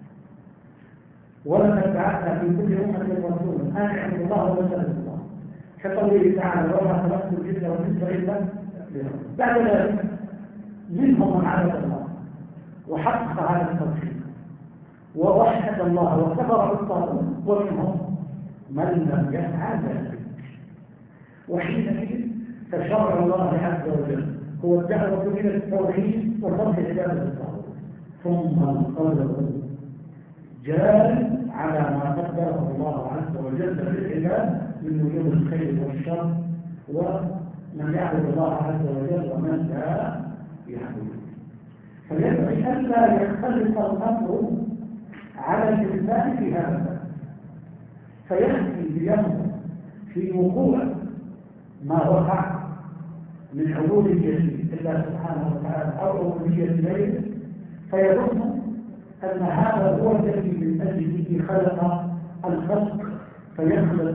ولقد بعثنا في كل أمة رسولا أن اعبدوا الله واجتنبوا الله، كقوله تعالى وما خلقت الجن والإنس إلا ليعبدون. بعد ذلك منهم من عبد الله وحقق هذا التوحيد ووحد الله وكفر بالطاغوت، ومنهم من لم يفعل ذلك. وحينئذ فشرع الله عز وجل هو الدعوة إلى التوحيد وترك عبادة الطاغوت، ثم القدر جار على ما قدره الله عز وجل للعباد من وجود الخير والشر ومن يعبد الله عز وجل ومن لا يعبد. فينبغي ألا يختلف الأمر على الإنسان في هذا، فيأتي بيوم في وقوع ما وقع من عبودية الله سبحانه وتعالى أو عبودية غيره، فيظن أن هذا هو الذي من أجله خلق الخلق، فيخلق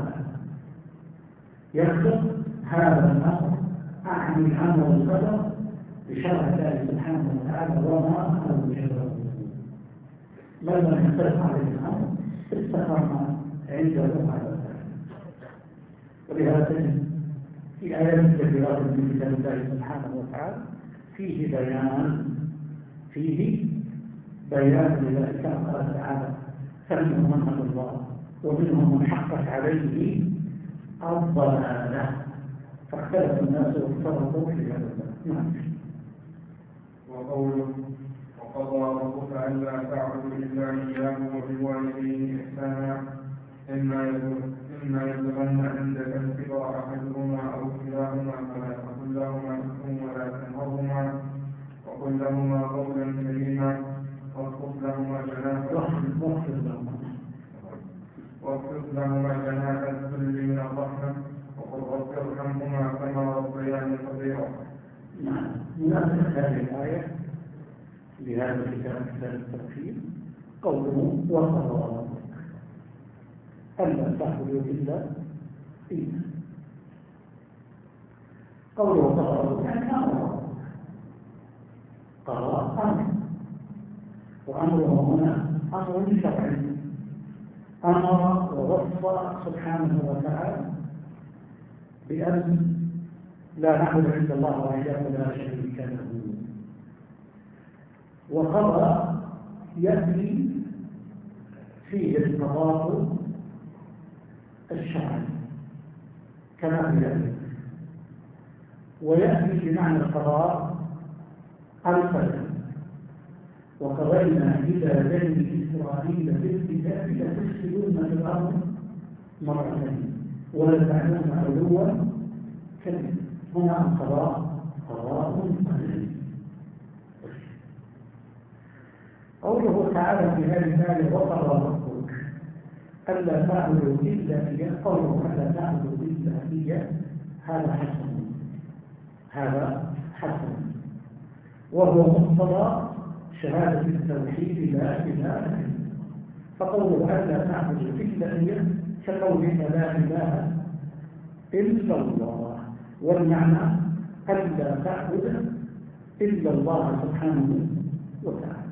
هذا الأمر أعني عمل القدر بشرع الله سبحانه وتعالى وما أوجبه. من لم يختلف عليه الأمر استقام عنده على ذلك. ولهذا في آيات كثيرة من كتاب الله سبحانه وتعالى فيه بيان لذلك قال تعالى فمنهم من هدى الله ومنهم من حقت عليه الضلالة فاختلف الناس وافترقوا في هذا الباب. وقوله وقضى ربك ألا تعبدوا إلا إياه وبالوالدين إحسانا إما يبلغن عندك الكبر أحدهما أو كلاهما فلا تقل لهما أف ولا تنهرهما وقل لهما قولا كريما واخفض لهما جناح الذل من الرحمة وقل رب ارحمهما كما ربياني صغيرا. مناسبة هذه الآية لهذا الكتاب التوحيد قوله وقضى ربك ألا تعبدوا إلا إياه. قوله وقضى ربك يعني أمر قضى أمر وأمره هنا أمر شرعي أمر ووصى سبحانه وتعالى بأن لا نعبد إلا الله وحده لا شريك له. وقضى يأتي فيه القضاء الشرعي كما في ذلك ويأتي بمعنى القضاء القدر وقضينا إلى بني إسرائيل في الكتاب لتفسدون في الأرض مرتين ولتعلمون علوا كبيرا. هنا القضاء قضاء قدري. قوله تعالى في هذه الآية وقضى ربك ألا تعبدوا إلا إياه قوله ألا تعبدوا إلا إياه هذا حسن وهو مقتضى شهادة التوحيد لا إله إلا الله. فقوله ألا تعبدوا إلا إياه كقولك لا إله إلا الله والمعنى ألا تعبد إلا الله سبحانه وتعالى.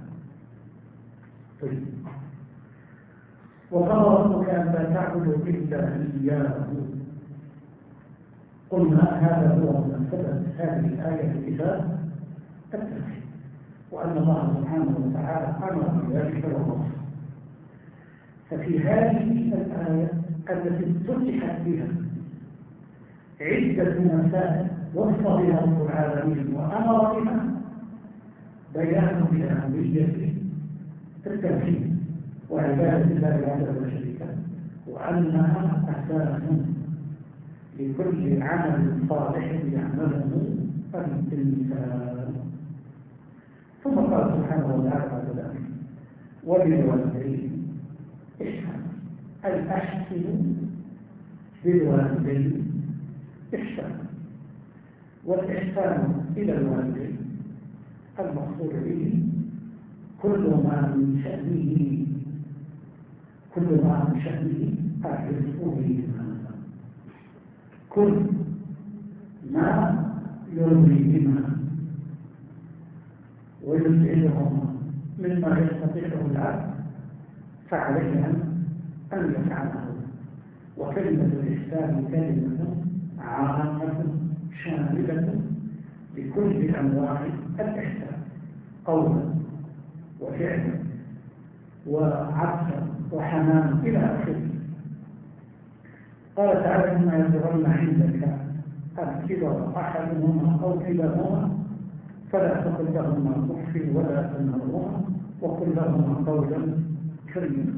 وقال ربك ألا تعبدوا إلا إياه. قلنا هذا هو مناسبة هذه الآية في كتاب التوحيد وأن الله سبحانه وتعالى أمر بذلك ووصف. ففي هذه الآية التي فتحت بها عدة مسائل وصف بها رب العالمين وأمر بها بيان بأهمية التوحيد وعبادة الله وحده لا شريك له وأنها أساس لكل عمل صالح يعمله الإنسان. ثم قال سبحانه وتعالى بعد ذلك وبالوالدين إحسانا أي أحسنوا بالوالدين إحسانا. والإحسان إلى الوالدين المقصود به كل ما من شأنه أعرفوهما كل ما يرضيهما ويسعدهما مما يستطيعه العبد فعليه أن يفعله. وكلمة الإحسان كلمة عامة شاملة لكل أنواع الإحسان قولا وفعلا وعطفا وحنانا إلى آخره. قال تعالى إما يبلغن عندك الكبر أحدهما أو كلاهما فلا تقل لهما أف ولا تنهرهما وقل لهما قولا كريما.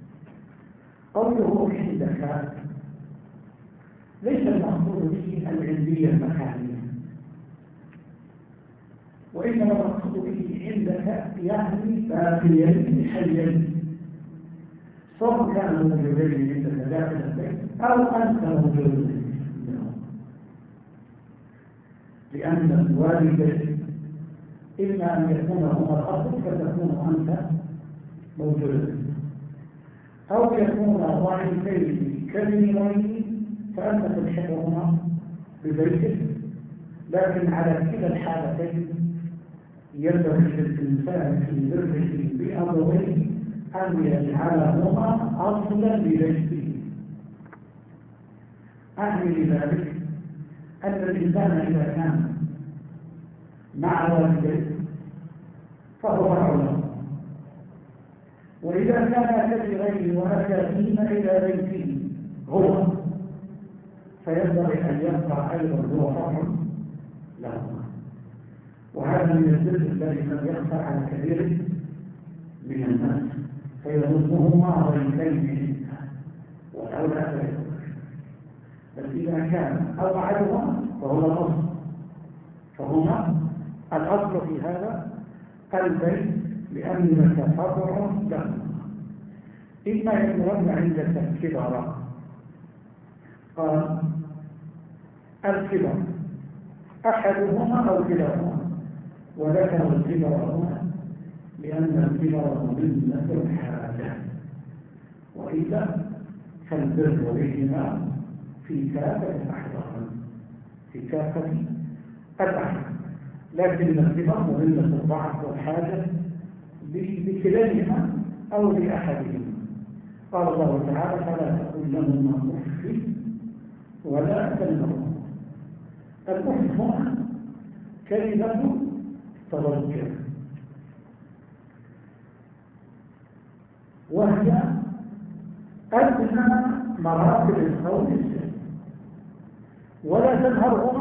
قوله عندك ليس المقصود به العلمية المكانية وإنما المقصود به عندك يعني باقيين حيين سواء كانوا موجودين عندك داخل البيت أو أنت موجود منهم. لأن الوالدين إما أن يكون هما الأصل فتكون أنت موجود أو يكون ضعيفين كبيرين فأنت تلحقهما ببيتك. لكن على كلا الحالتين ينبغي للإنسان في بره بأمرين أن يجعلهما أصلا لبيته. أعني لذلك أن الإنسان إذا كان مع والديه فهو فرع له. وإذا كان كبيرين وأساسين إلى بيته هو فينبغي أن يبقى أيضا هو فرع لهما. وهذا من الذل الذي قد يخفى على كثير من الناس فيظنهما ضيفين والأولى لا يكون. بل إذا كان أبعدهما فهو الأصل، فهما الأصل في هذا البيت لأنك فرع لهما. إما يكون عندك الكبر، قال الكبر أحدهما أو كلاهما، وذكر الكبر هنا لأن الكبر مذلة الحاجة، وإلا فالبر بهما في كافة الأحوال، في كافة الأحوال. لكن الكبر مذلة الضعف والحاجة بكليهما أو بأحدهما. قال الله تعالى فلا تقل لهما أف ولا تنهرهما. الأف هنا كلمة تضجر، وهي أدنى مراتب القول السليم. ولا تنهرهما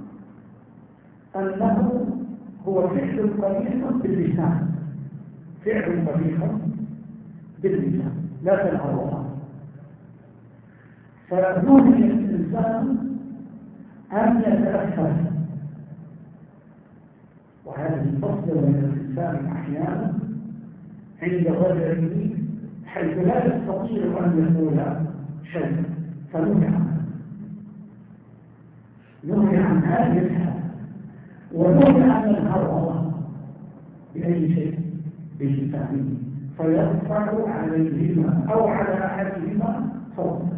أنه هو فعل قبيح باللسان، فعل قبيح باللسان، لا تنهرهما. فنهي الإنسان أن يتأثر، وهذا الفصل من الإنسان أحيانا عند رجله حيث لا يستطيع أن يقول شيء فنهي عنه، نهي عن هذه الحالة، ونهي عن الهرب بأي شيء بلسانه فيرفع عليهما أو على أحدهما صوتا.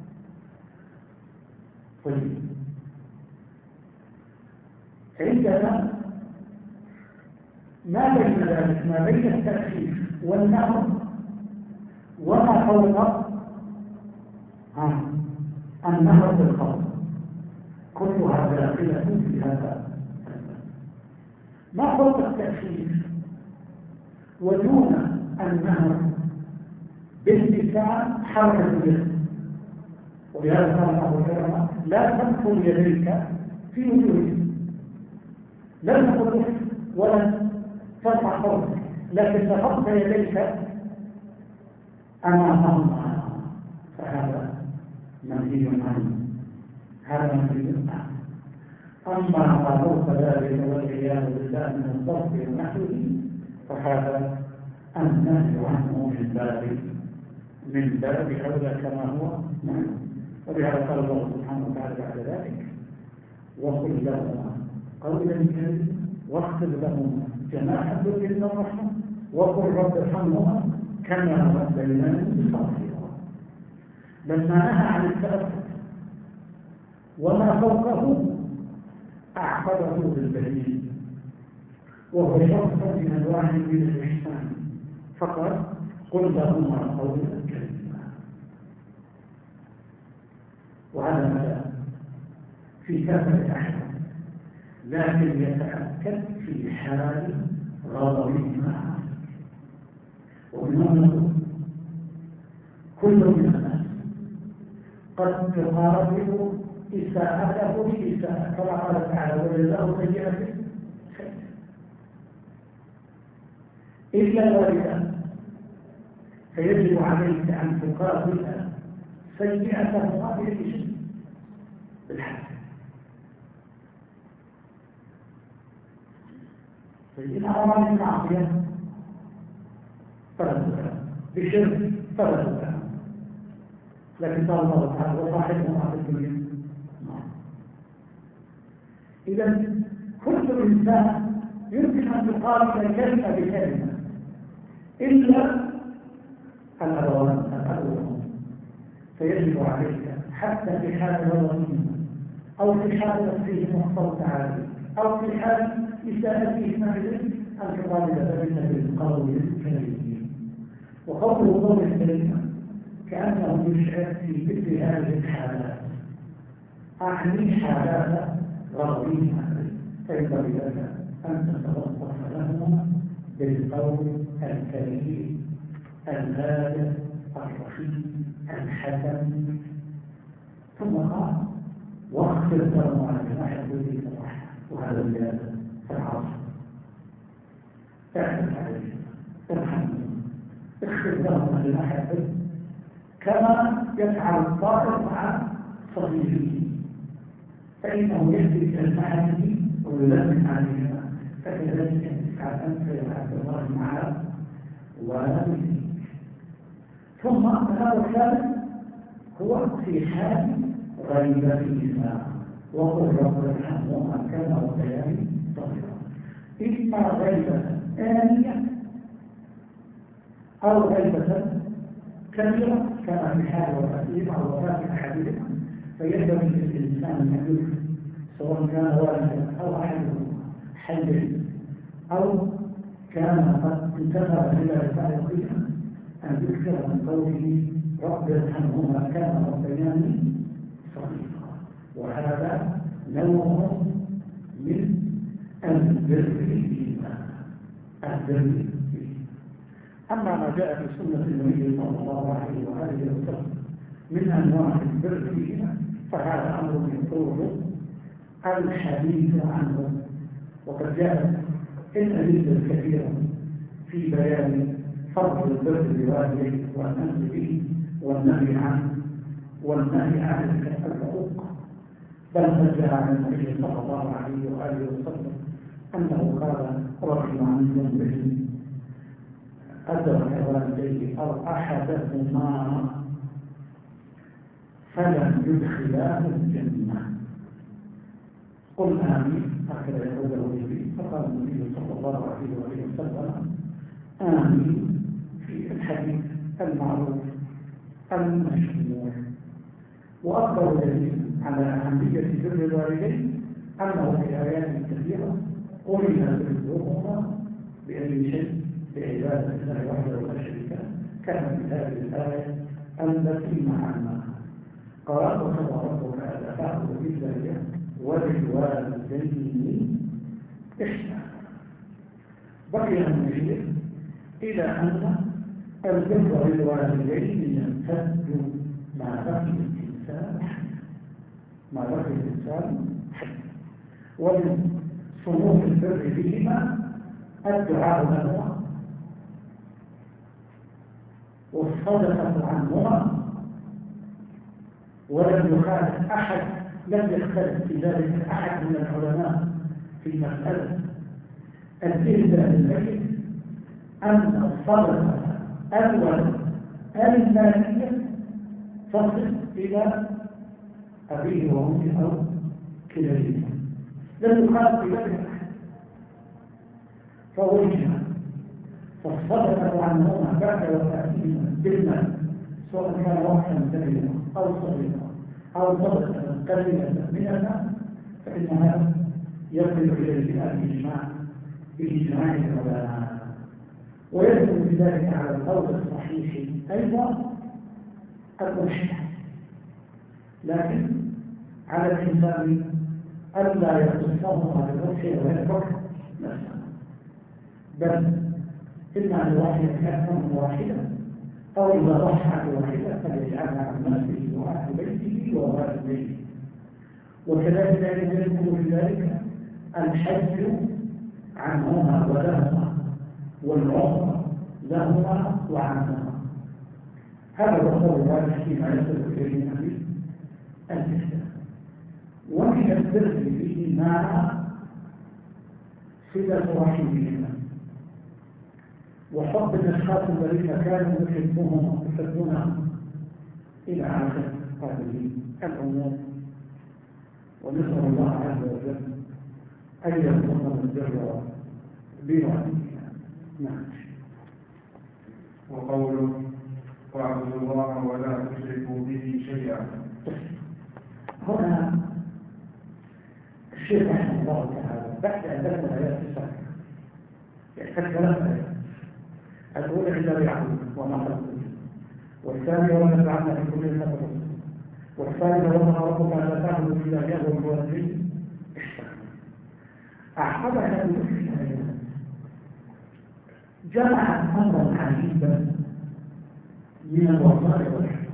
طيب عندنا ما بين ذلك، ما بين التأخير والنهر وما فوق النهر بالقول، كلها داخلة في هذا. ما فوق التأخير ودون النهر باللسان حركة الجسم. ولهذا قال الله العلماء لا تدخل يديك في وجوهك، لا تقول ولا ترفع صوتك، لكن تحط يديك أمامهما، فهذا منهي عنه، هذا منهي عنه. أما ما فوق ذلك والعياذ بالله من الضرب ونحوه فهذا النهي عنه من باب أولى كما هو معلوم. ولهذا قال الله سبحانه وتعالى بعد ذلك وقل لهما قولا كريما واخفض لهما جناح الذل من الرحمة وقل رب ارحمهما كما ربياني صغيرا. لما نهى عن التأثر وما فوقه أعقبه بالبهيم، وهو شرط من أنواع من الإحسان، فقال قل لهما قولا كريما. وهذا ماذا في كافة الأحوال، لكن يتأكد في حال غضبهما. ومنهم كل من الناس قد تقارب إساءته بإساءة، كما قال تعالى وجزاء سيئة إلا الوالدان، فيجب عليك أن تقابل سيئته بأي شيء بالحق. فإن أمر بالمعصية فلا تكره، بالشرك فلا تكره، لكن قال الله تعالى وصاحبهما في الدنيا. إذا كل إنسان يمكن أن يقابل كلمة بكلمة إلا الأولون، فيجب عليك حتى في حال غضبهما أو في حال نفسهم والصوت عليه أو في حال إساءتهم إليك أن تقابل ذلك بالقول الكريم. وقوله قول الكريم كأنه يشعر في مثل هذه الحالات، أعني حالات غضبهما، فينبغي لك أن تتوقف لهما بالقول الكريم الهادئ الرحيم الحسن. ثم قال واخفض لهم على جناح الذل من الرحمة، وهذا الزيادة في العصر. اعتمد عليه، ارحمهم، اخفض لهم على جناح الذل كما يفعل الطائر مع صديقه، فإنه يهدي إلى المحامي ويلزم عليها، فكذلك تفعل أنت يا عبد الله مع والديك. ثم الأمر الثالث هو في حال غيبتهما، وقل رب ارحمهما كما ربياني صغيرا. إما غيبة آنية أو غيبة كبيرة كما في حال وفاتهما أو وفاة أحدهما، فينبغي للإنسان أن يدرك سواء كان والدا أو أحدهما حيا أو كان قد انتهى إلى الفارقين أن يكثر من قوله رب ارحمهما كما ربياني صغيرا. وهذا نوع من البر فيهما. أما ما جاء في سنة النبي صلى الله عليه وآله وسلم من أنواع البر فيهما فهذا أمر يطول الحديث عنه، وقد جاءت الأدلة كثيرة في بيان فضل البر بوالديه والأمر به والنهي عنه والنهي عن العقوق. بل قد جاء عن النبي صلى الله عليه وآله وسلم أنه قال رحم عن ذنبه أدرك والديه أو أحدهما فلم يدخلاه الجنة. قل آمين، هكذا يقول النبي. فقال النبي صلى الله عليه وسلم آمين في الحديث المعروف المشهور. وأكبر دليل على أهمية بر الوالدين أنه في آيات كثيرة قرن برهما بأي شيء بعبادة الله وحده لا شريك له، كما في هذه الآية التي معنا قال وقضى ربك ألا تعبدوا إلا إياه وبالوالدين إحسانا. بقي المشير إلى أن البر بالوالدين يمتد ما بقي الإنسان حي، ومن صنوف البر بهما الدعاء لهما والصدقة عنهما. ولم يخالف أحد، لم يختلف في ذلك أحد من العلماء في مسألة الإهداء للميت أن الصدقة أولا المالية تصل إلى أبيه وأمه أو كلاهما، لم يخالف في ذلك أحد. فوجه فالصدقة عنهما بعد وفاتهما بالمال، سواء كان وقتا كبيرا أو صغيرا أو صدقة قليلة من المال، فإنها يصل إليه بإجماع العلماء. ويدخل بذلك على القول الصحيح أيضا الأضحية، لكن على الإنسان ألا يخصصه على الأضحية ويترك نفسه، بل إما أن يضحي أكثر من واحدة، أو إذا ضحى بواحدة فليجعلها عن نفسه وأهل بيته ووالديه. وكذلك يدخل في ذلك الحج عنهما ولهما والعمرة لهما وعنهما. هذا هو القول الراجح فيما يصل إليه النبي الإسلام. ومن البر فيه مع صلة رحمهما وحب الأشخاص الذين كانوا يحبونهم إلى آخر هذه الأمور. ونسأل الله عز وجل أن يرزقنا البر بوالدينا. نعم. وقوله واعبدوا الله ولا تشركوا به شيئا. هنا الشيخ رحمه الله تعالى بعد أن ذكر الآيات السابقة يحتاج ثلاث آيات. الأولى إلا بيعبد وما خلقه، والثانية وما جعلنا في كل نفس، والثالثة وما ربك ألا تعبدوا إلا إياه وبالوالدين إحسانا. أعقبها بمثل الآيات، جمعت أمرا عجيبا من الوصايا والحكم.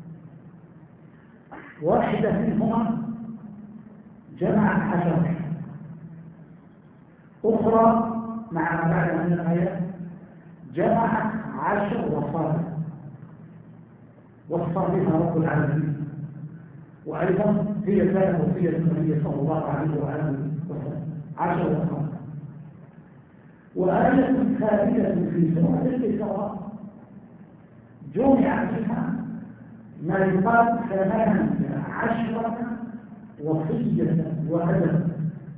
واحدة منهما جمعت 10، أخرى مع ما بعد من الآيات جمعت 10 وصايا وصى بها رب العالمين، وأيضا هي كانت وصية النبي صلى الله عليه وآله وسلم 10 وصايا. وآية ثالثة في سورة الإسراء جمع فيها ما يقال 18 وصية وأدب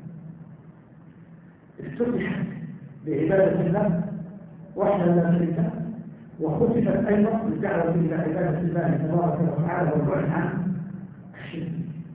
افتتحت بعبادة الله وحده لا شريك له، وختمت أيضا بالدعوة إلى عبادة الله تبارك وتعالى والبعد عن الشرك.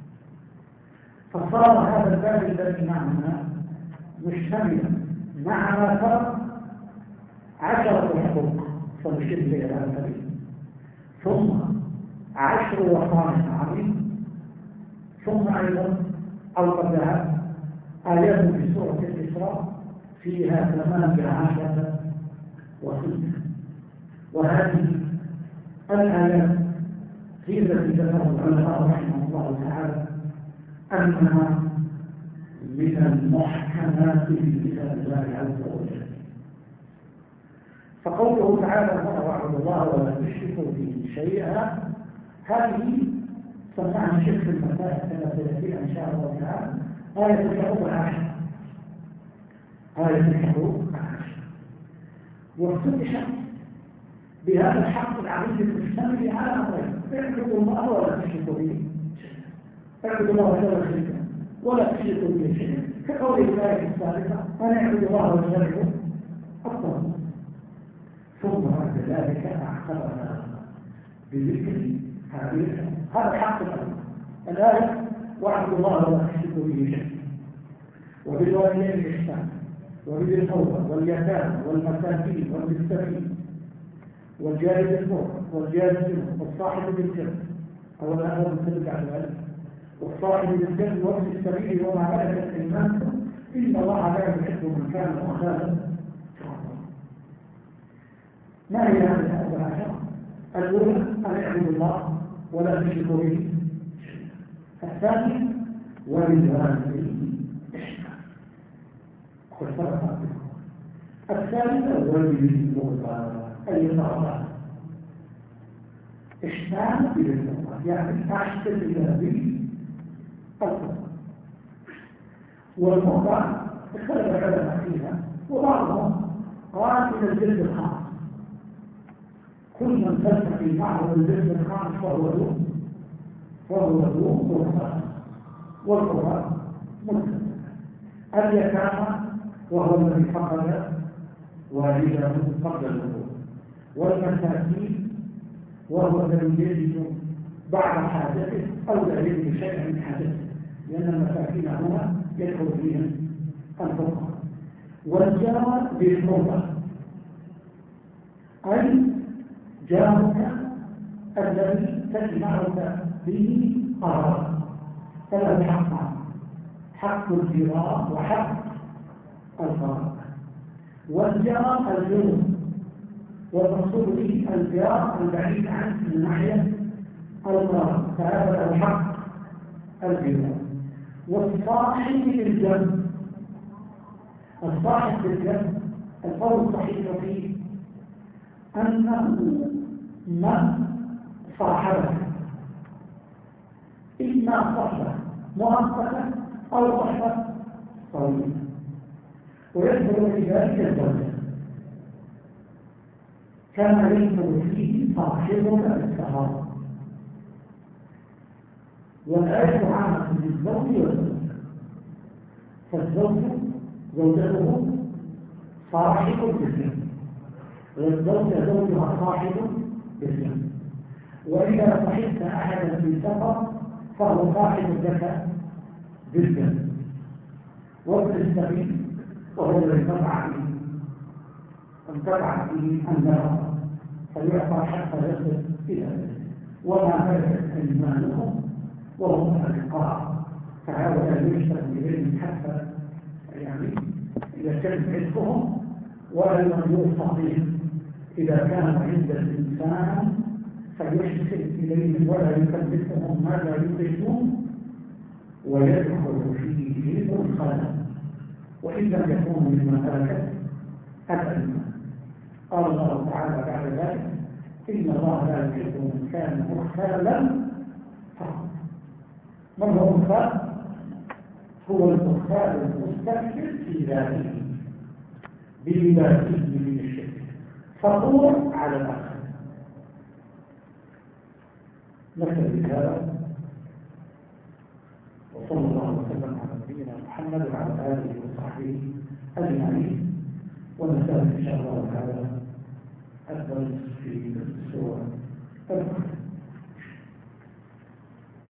فصار هذا الباب الذي معنا مشتملا مع ما ترى 10 حقوق فنشير إلى هذا الحديث، ثم 10 وصايا عظيم، ثم أيضا أوردها آيات في سورة الإسراء فيها 18 وصية. وهذه الآيات هي التي ذكرها العلماء رحمه الله تعالى أنها من المحكمات في كتاب الله عز وجل. فقوله تعالى واعبدوا الله ولا تشركوا به شيئا، هذه سمعها الشيخ في المسائل كما سيأتي إن شاء الله تعالى آية الحقوق 10. آية الحقوق 10 وافتتحت بهذا الحق العظيم المشتمل على أمرين: اعبدوا الله ولا تشركوا به شيئا، اعبدوا الله ولا شريكا ولا تشركوا به شيئا، كقول الآية السابقة أن اعبدوا الله واجتنبوا الطاغوت. ثم بعد ذلك أعقبها بذكر هذا الحق الأول، الآية واعبدوا الله ولا تشركوا به شيئا، وبالوالدين إحسانا، وبذي القربى واليتامى والمساكين والمسكين والجار ذي القربى والجار الجنب والصاحب بالجنب أو الآخر بالسبب على ذلك والصاحب بالجنب وابن السبيل وما ملكت أيمانكم إن الله لا يحب من كان مختالا فخورا. ما هي هذه الأمور 10؟ الأولى أن اعبدوا الله ولا تشركوا به شيئا. الثانية وبالوالدين إحسانا. الثالثة والذي القربى أي الأعضاء إحسان بالقربى، يعني تحت الذي القربى. والقربى اختلف العلماء فيها، وبعضهم قال إلى الجلد الخاص، كل من تلتقي معه الجلد الخاص فهو ذو قربى، والقربى مختلف. اليتامى وهو الذي فقد والده قبل البلوغ، والمساكين وهو الذي يجد بعض حاجته أو لا يجد شيئا من حاجته، لأن المساكين هنا يدخل فيهم الفقراء. والجار بالقربى أي جارك الذي تجمعك به قرار، فله حقان: حق الجيران وحق القرابة. والجار الجنوب، والمقصود به الجار البعيد عنه من ناحية القرابة، فهذا له حق الجيران. والصاحب بالجنب، الصاحب بالجنب القول الصحيح فيه أنه من صاحبه إما صحبة مؤقتة أو صحبة طويلة، ويدخل في ذلك الزوجة كما يدخل فيه صاحبك السهر. والآية عامة للزوج والزوجة، فالزوج زوجته صاحب بالجنب، والزوجة زوجها صاحب بالجنب. وإذا صحبت أحدا في سفر فهو صاحب لك بالجنب. وابن السبيل وهو الذي انقطع به النار فيعطى حتى يصل إلى ذلك. وما ملكت أيمانهم وهم الرقاب، فهؤلاء يشتغل إليهم حتى يعني يتم عتقهم ولا يوصى بهم إذا كان عند الإنسان فيشتكي إليهم ولا يكلفهم ما لا يطيقون ويدخل فيه الخلل وإن لم يكونوا مما هلكت الأئمة. قال الله تعالى بعد ذلك إن الله لا يحب من كان مختالا فخورا. من هو المختال؟ هو المختال المستكبر في ذاته بلباسه من الشرك فخور على الآخر. نكتفي بهذا وصلى الله وسلم على نبينا محمد وعلى آله وصحبه أجمعين، ونستمر إن شاء الله تعالى الدرس في السورة الأخرى.